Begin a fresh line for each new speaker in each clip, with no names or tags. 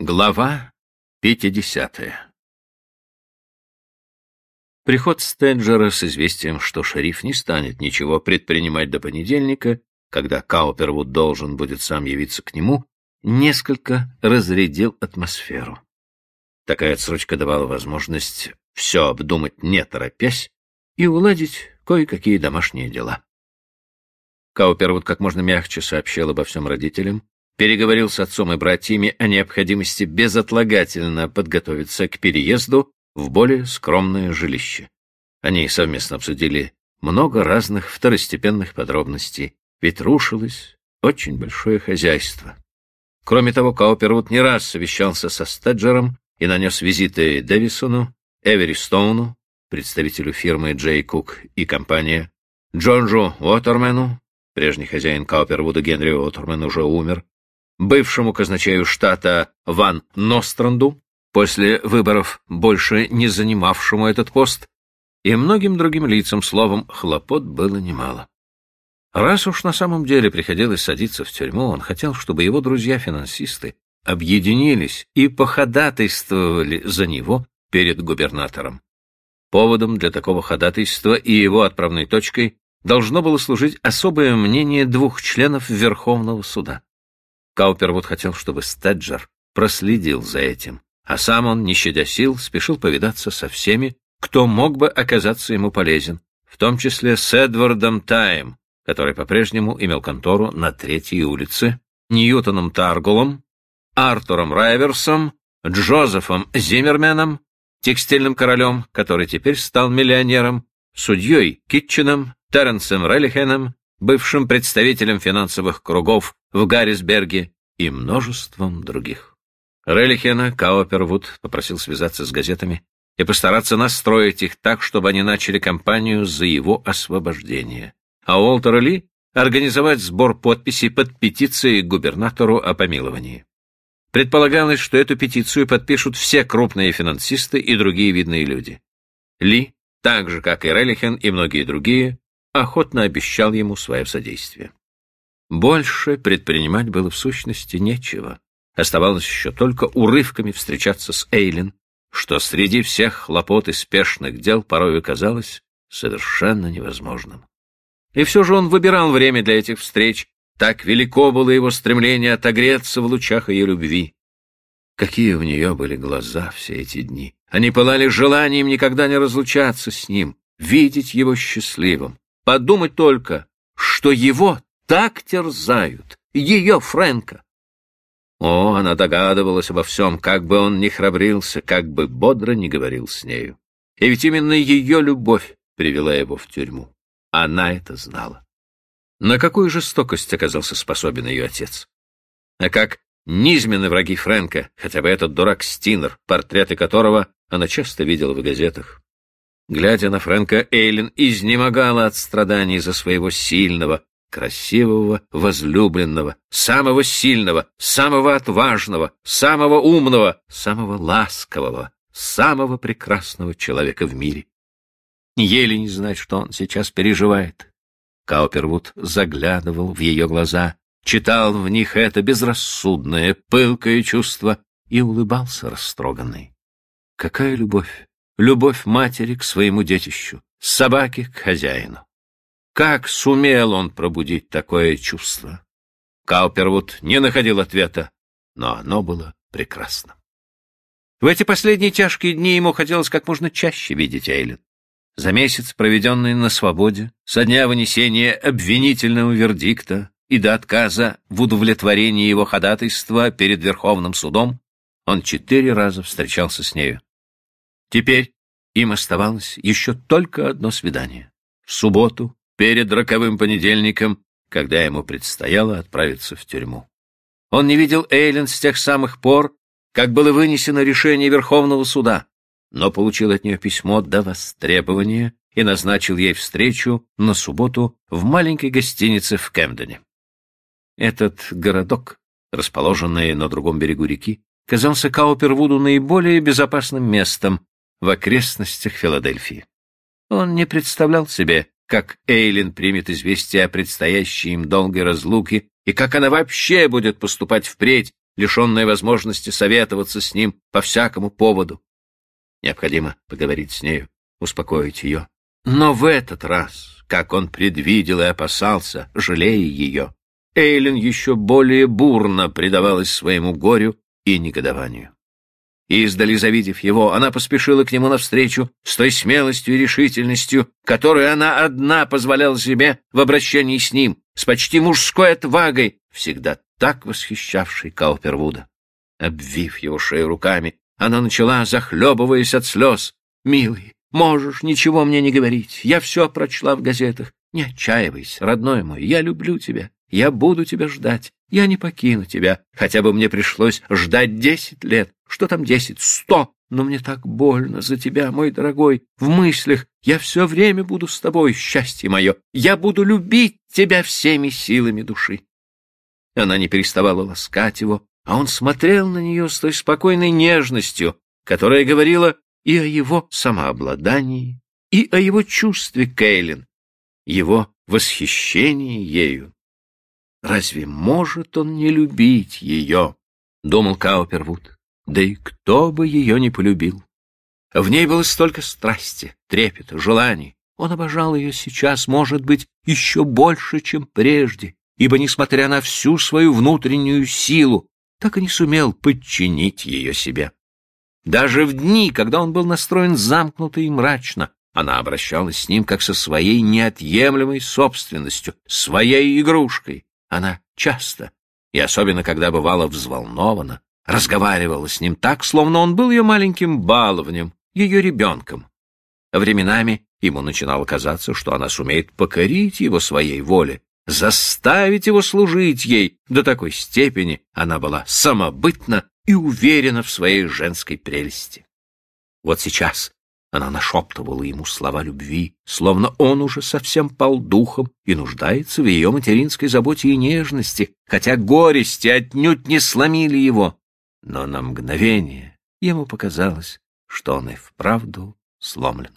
Глава 50. Приход Стеджера с известием, что шериф не станет ничего предпринимать до понедельника, когда Каупервуд должен будет сам явиться к нему, несколько разрядил атмосферу. Такая отсрочка давала возможность все обдумать не торопясь и уладить кое-какие домашние дела. Каупервуд как можно мягче сообщил обо всем родителям, переговорил с отцом и братьями о необходимости безотлагательно подготовиться к переезду в более скромное жилище. Они совместно обсудили много разных второстепенных подробностей, ведь рушилось очень большое хозяйство. Кроме того, Каупервуд не раз совещался со Стеджером и нанес визиты Дэвисону, Эвери Стоуну, представителю фирмы Джей Кук и компания, Джорджу Уотермену, прежний хозяин Каупервуда Генри Уотермен уже умер, бывшему казначею штата Ван Ностранду, после выборов больше не занимавшему этот пост, и многим другим лицам, словом, хлопот было немало. Раз уж на самом деле приходилось садиться в тюрьму, он хотел, чтобы его друзья-финансисты объединились и походатайствовали за него перед губернатором. Поводом для такого ходатайства и его отправной точкой должно было служить особое мнение двух членов Верховного суда. Каупервуд хотел, чтобы Стеджер проследил за этим, а сам он, не щадя сил, спешил повидаться со всеми, кто мог бы оказаться ему полезен, в том числе с Эдвардом Таем, который по-прежнему имел контору на 3-й улице, Ньютоном Таргулом, Артуром Райверсом, Джозефом Зиммерменом, текстильным королем, который теперь стал миллионером, судьей Китченом, Терренсом Релихеном, бывшим представителем финансовых кругов в Гаррисберге и множеством других. Релихена Каупервуд попросил связаться с газетами и постараться настроить их так, чтобы они начали кампанию за его освобождение, а Уолтера Ли организовать сбор подписей под петицией к губернатору о помиловании. Предполагалось, что эту петицию подпишут все крупные финансисты и другие видные люди. Ли, так же, как и Релихен и многие другие, охотно обещал ему свое содействие. Больше предпринимать было в сущности нечего. Оставалось еще только урывками встречаться с Эйлин, что среди всех хлопот и спешных дел порой казалось совершенно невозможным. И все же он выбирал время для этих встреч, так велико было его стремление отогреться в лучах ее любви. Какие у нее были глаза все эти дни! Они пылали желанием никогда не разлучаться с ним, видеть его счастливым. Подумать только, что его так терзают, ее Фрэнка. О, она догадывалась обо всем, как бы он ни храбрился, как бы бодро ни говорил с нею. И ведь именно ее любовь привела его в тюрьму. Она это знала. На какую жестокость оказался способен ее отец? А как низменны враги Фрэнка, хотя бы этот дурак Стинер, портреты которого она часто видела в газетах. Глядя на Фрэнка, Эйлин изнемогала от страданий за своего сильного, красивого, возлюбленного, самого сильного, самого отважного, самого умного, самого ласкового, самого прекрасного человека в мире. Еле не знать, что он сейчас переживает. Каупервуд заглядывал в ее глаза, читал в них это безрассудное, пылкое чувство и улыбался растроганный. Какая любовь! Любовь матери к своему детищу, собаки к хозяину. Как сумел он пробудить такое чувство? Каупервуд не находил ответа, но оно было прекрасным. В эти последние тяжкие дни ему хотелось как можно чаще видеть Эйлин. За месяц, проведенный на свободе, со дня вынесения обвинительного вердикта и до отказа в удовлетворении его ходатайства перед Верховным судом, он 4 раза встречался с нею. Теперь им оставалось еще только одно свидание. В субботу, перед роковым понедельником, когда ему предстояло отправиться в тюрьму. Он не видел Эйлин с тех самых пор, как было вынесено решение Верховного суда, но получил от нее письмо до востребования и назначил ей встречу на субботу в маленькой гостинице в Кэмдене. Этот городок, расположенный на другом берегу реки, казался Каупервуду наиболее безопасным местом в окрестностях Филадельфии. Он не представлял себе, как Эйлин примет известие о предстоящей им долгой разлуке и как она вообще будет поступать впредь, лишенная возможности советоваться с ним по всякому поводу. Необходимо поговорить с нею, успокоить ее. Но в этот раз, как он предвидел и опасался, жалея ее, Эйлин еще более бурно предавалась своему горю и негодованию. Издали завидев его, она поспешила к нему навстречу с той смелостью и решительностью, которую она одна позволяла себе в обращении с ним, с почти мужской отвагой, всегда так восхищавшей Каупервуда. Обвив его шею руками, она начала, захлебываясь от слез: «Милый, можешь ничего мне не говорить, я все прочла в газетах. Не отчаивайся, родной мой, я люблю тебя, я буду тебя ждать, я не покину тебя, хотя бы мне пришлось ждать 10 лет, что там 10, 100, но мне так больно за тебя, мой дорогой, в мыслях я все время буду с тобой, счастье мое, я буду любить тебя всеми силами души». Она не переставала ласкать его, а он смотрел на нее с той спокойной нежностью, которая говорила и о его самообладании, и о его чувстве к Эйлин, его восхищении ею. «Разве может он не любить ее?» — думал Каупервуд. Да и кто бы ее не полюбил? В ней было столько страсти, трепета, желаний. Он обожал ее сейчас, может быть, еще больше, чем прежде, ибо, несмотря на всю свою внутреннюю силу, так и не сумел подчинить ее себе. Даже в дни, когда он был настроен замкнуто и мрачно, она обращалась с ним как со своей неотъемлемой собственностью, своей игрушкой. Она часто, и особенно когда бывала взволнована, разговаривала с ним так, словно он был ее маленьким баловнем, ее ребенком. Временами ему начинало казаться, что она сумеет покорить его своей воле, заставить его служить ей. До такой степени она была самобытна и уверена в своей женской прелести. Вот сейчас она нашептывала ему слова любви, словно он уже совсем пал духом и нуждается в ее материнской заботе и нежности, хотя горести отнюдь не сломили его. Но на мгновение ему показалось, что он и вправду сломлен.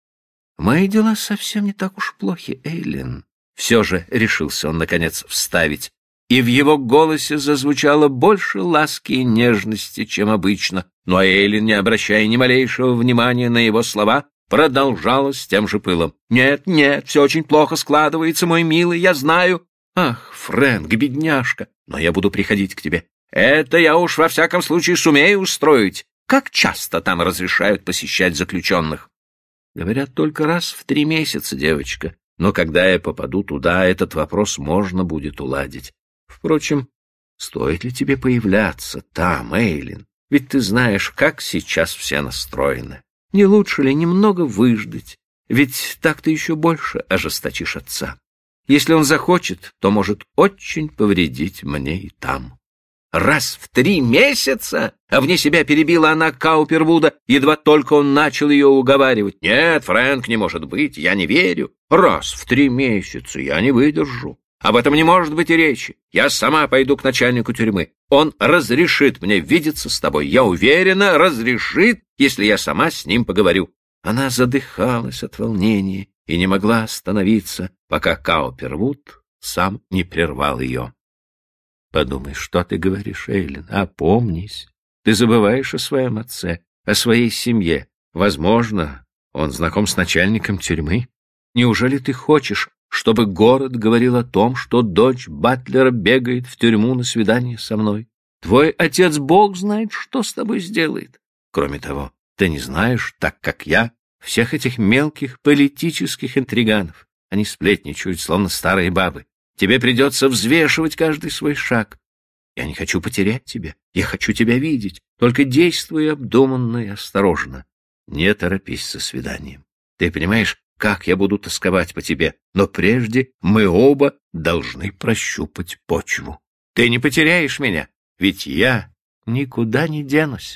«Мои дела совсем не так уж плохи, Эйлин», — все же решился он, наконец, вставить, и в его голосе зазвучало больше ласки и нежности, чем обычно, но Эйлин, не обращая ни малейшего внимания на его слова, продолжала с тем же пылом: «Нет, нет, все очень плохо складывается, мой милый, я знаю. Ах, Фрэнк, бедняжка, но я буду приходить к тебе. Это я уж во всяком случае сумею устроить. Как часто там разрешают посещать заключенных?» «Говорят, только раз в 3 месяца, девочка. Но когда я попаду туда, этот вопрос можно будет уладить. Впрочем, стоит ли тебе появляться там, Эйлин? Ведь ты знаешь, как сейчас все настроены. Не лучше ли немного выждать? Ведь так ты еще больше ожесточишь отца. Если он захочет, то может очень повредить мне и там». «Раз в 3 месяца?» — а вне себя перебила она Каупервуда, едва только он начал ее уговаривать. «Нет, Фрэнк, не может быть, я не верю. Раз в 3 месяца я не выдержу. Об этом не может быть и речи. Я сама пойду к начальнику тюрьмы. Он разрешит мне видеться с тобой. Я уверена, разрешит, если я сама с ним поговорю». Она задыхалась от волнения и не могла остановиться, пока Каупервуд сам не прервал ее. «Подумай, что ты говоришь, Эйлин, опомнись. Ты забываешь о своем отце, о своей семье. Возможно, он знаком с начальником тюрьмы. Неужели ты хочешь, чтобы город говорил о том, что дочь батлера бегает в тюрьму на свидание со мной? Твой отец, Бог знает, что с тобой сделает. Кроме того, ты не знаешь, так как я, всех этих мелких политических интриганов. Они сплетничают, словно старые бабы. Тебе придется взвешивать каждый свой шаг. Я не хочу потерять тебя. Я хочу тебя видеть. Только действуй обдуманно и осторожно. Не торопись со свиданием. Ты понимаешь, как я буду тосковать по тебе, но прежде мы оба должны прощупать почву. Ты не потеряешь меня, ведь я никуда не денусь».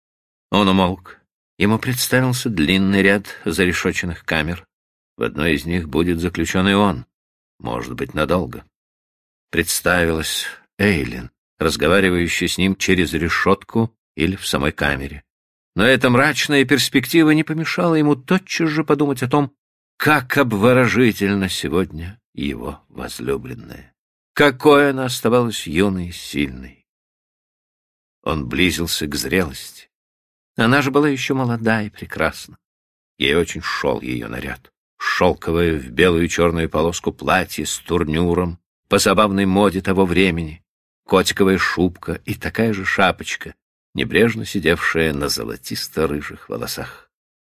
Он умолк. Ему представился длинный ряд зарешоченных камер. В одной из них будет заключен и он. Может быть, надолго. Представилась Эйлин, разговаривающая с ним через решетку или в самой камере. Но эта мрачная перспектива не помешала ему тотчас же подумать о том, как обворожительна сегодня его возлюбленная. Какой она оставалась юной и сильной. Он близился к зрелости. Она же была еще молода и прекрасна. Ей очень шел ее наряд. Шелковое в белую и черную полоску платье с турнюром, по забавной моде того времени, котиковая шубка и такая же шапочка, небрежно сидевшая на золотисто-рыжих волосах.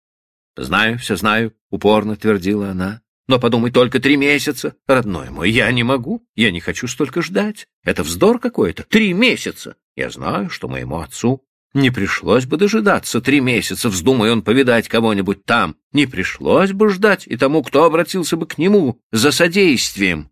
«Знаю, все знаю», — упорно твердила она. «Но подумай, только 3 месяца, родной мой, я не могу, я не хочу столько ждать. Это вздор какой-то, 3 месяца. Я знаю, что моему отцу не пришлось бы дожидаться 3 месяца, вздумай он повидать кого-нибудь там. Не пришлось бы ждать и тому, кто обратился бы к нему за содействием.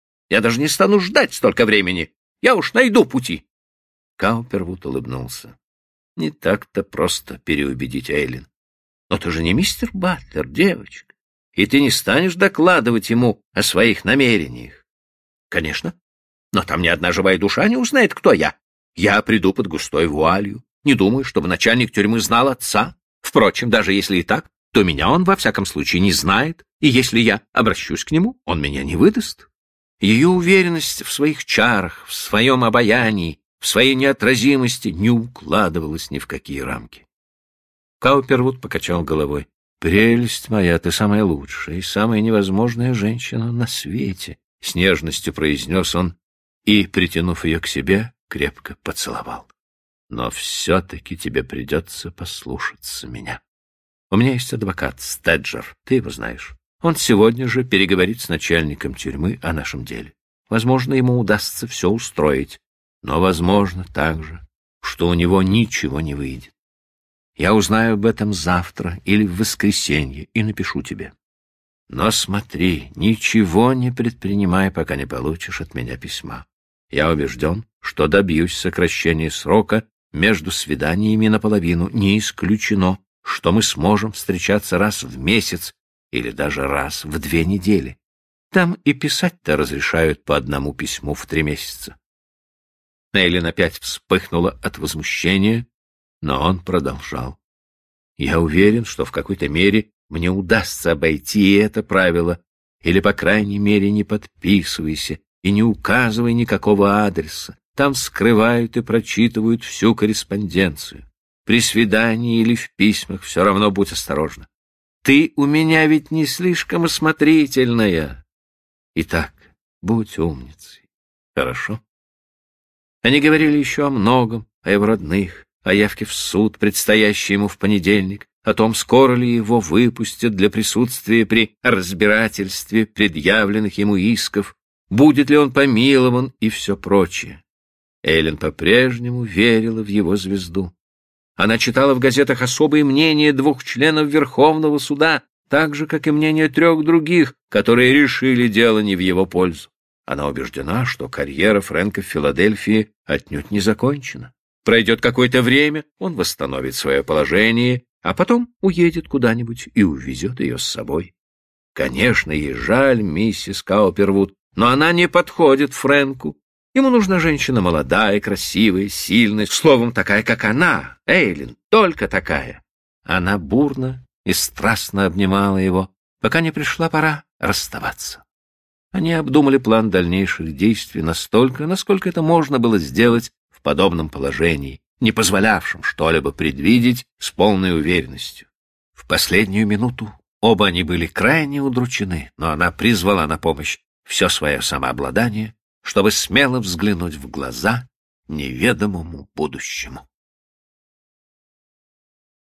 Я даже не стану ждать столько времени. Я уж найду пути». Каупервуд улыбнулся. Не так-то просто переубедить Эйлин. «Но ты же не мистер Батлер, девочка, и ты не станешь докладывать ему о своих намерениях». «Конечно, но там ни одна живая душа не узнает, кто я. Я приду под густой вуалью. Не думаю, чтобы начальник тюрьмы знал отца. Впрочем, даже если и так, то меня он во всяком случае не знает, и если я обращусь к нему, он меня не выдаст». Ее уверенность в своих чарах, в своем обаянии, в своей неотразимости не укладывалась ни в какие рамки. Каупервуд покачал головой. «Прелесть моя, ты самая лучшая и самая невозможная женщина на свете», — с нежностью произнес он и, притянув ее к себе, крепко поцеловал. «Но все-таки тебе придется послушаться меня. У меня есть адвокат Стеджер, ты его знаешь. Он сегодня же переговорит с начальником тюрьмы о нашем деле. Возможно, ему удастся все устроить, но возможно также, что у него ничего не выйдет. Я узнаю об этом завтра или в воскресенье и напишу тебе. Но смотри, ничего не предпринимай, пока не получишь от меня письма. Я убежден, что добьюсь сокращения срока между свиданиями наполовину. Не исключено, что мы сможем встречаться раз в месяц или даже раз в 2 недели. Там и писать-то разрешают по 1 письму в 3 месяца. Эйлин опять вспыхнула от возмущения, но он продолжал. Я уверен, что в какой-то мере мне удастся обойти это правило, или, по крайней мере, не подписывайся и не указывай никакого адреса. Там скрывают и прочитывают всю корреспонденцию. При свидании или в письмах все равно будь осторожна. Ты у меня ведь не слишком осмотрительная. Итак, будь умницей. Хорошо? Они говорили еще о многом, о его родных, о явке в суд, предстоящей ему в понедельник, о том, скоро ли его выпустят для присутствия при разбирательстве предъявленных ему исков, будет ли он помилован и все прочее. Эйлин по-прежнему верила в его звезду. Она читала в газетах особые мнения 2 членов Верховного суда, так же, как и мнения 3 других, которые решили дело не в его пользу. Она убеждена, что карьера Фрэнка в Филадельфии отнюдь не закончена. Пройдет какое-то время, он восстановит свое положение, а потом уедет куда-нибудь и увезет ее с собой. Конечно, ей жаль миссис Каупервуд, но она не подходит Фрэнку. Ему нужна женщина молодая, красивая, сильная, словом, такая, как она, Эйлин, только такая. Она бурно и страстно обнимала его, пока не пришла пора расставаться. Они обдумали план дальнейших действий настолько, насколько это можно было сделать в подобном положении, не позволявшем что-либо предвидеть с полной уверенностью. В последнюю минуту оба они были крайне удручены, но она призвала на помощь все свое самообладание, чтобы смело взглянуть в глаза неведомому будущему.